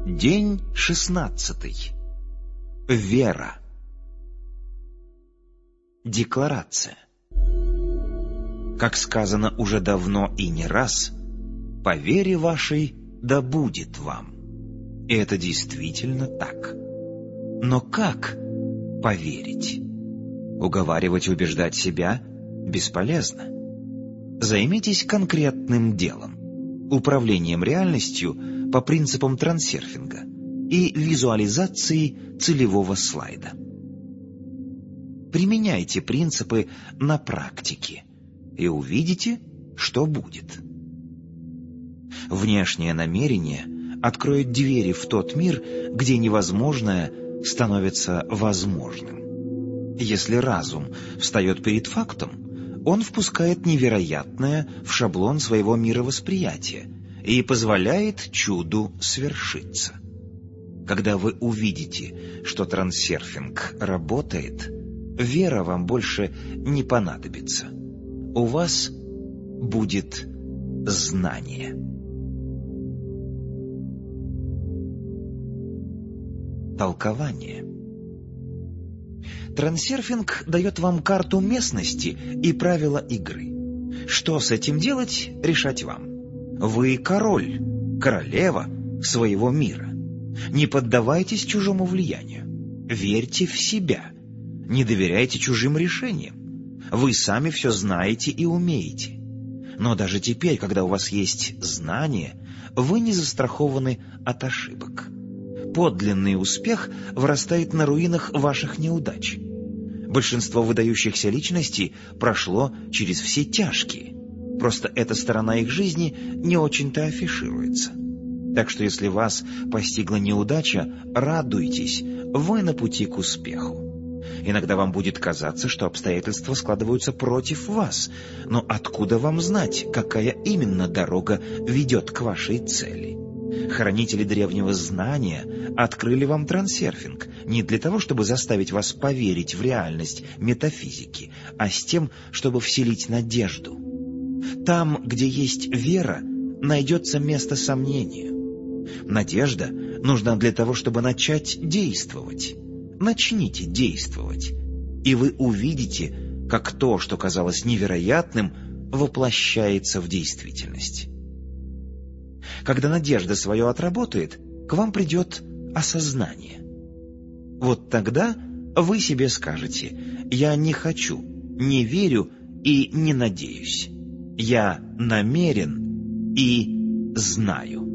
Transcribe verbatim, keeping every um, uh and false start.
День шестнадцатый. Вера. Декларация. Как сказано уже давно и не раз, по вере вашей да будет вам. И это действительно так. Но как поверить? Уговаривать и убеждать себя бесполезно. Займитесь конкретным делом, управлением реальностью по принципам трансерфинга и визуализацией целевого слайда. Применяйте принципы на практике и увидите, что будет. Внешнее намерение откроет двери в тот мир, где невозможное становится возможным. Если разум встает перед фактом, он впускает невероятное в шаблон своего мировосприятия и позволяет чуду свершиться. Когда вы увидите, что трансерфинг работает, вера вам больше не понадобится. У вас будет знание. Толкование. Трансерфинг дает вам карту местности и правила игры. Что с этим делать, решать вам. Вы король, королева своего мира. Не поддавайтесь чужому влиянию. Верьте в себя. Не доверяйте чужим решениям. Вы сами все знаете и умеете. Но даже теперь, когда у вас есть знания, вы не застрахованы от ошибок. Подлинный успех вырастает на руинах ваших неудач. Большинство выдающихся личностей прошло через все тяжкие. Просто эта сторона их жизни не очень-то афишируется. Так что если вас постигла неудача, радуйтесь, вы на пути к успеху. Иногда вам будет казаться, что обстоятельства складываются против вас, но откуда вам знать, какая именно дорога ведет к вашей цели? Хранители древнего знания открыли вам трансерфинг не для того, чтобы заставить вас поверить в реальность метафизики, а с тем, чтобы вселить надежду. Там, где есть вера, найдется место сомнению. Надежда нужна для того, чтобы начать действовать. Начните действовать, и вы увидите, как то, что казалось невероятным, воплощается в действительность. Когда надежда свое отработает, к вам придет осознание. Вот тогда вы себе скажете: «Я не хочу, не верю и не надеюсь. Я намерен и знаю».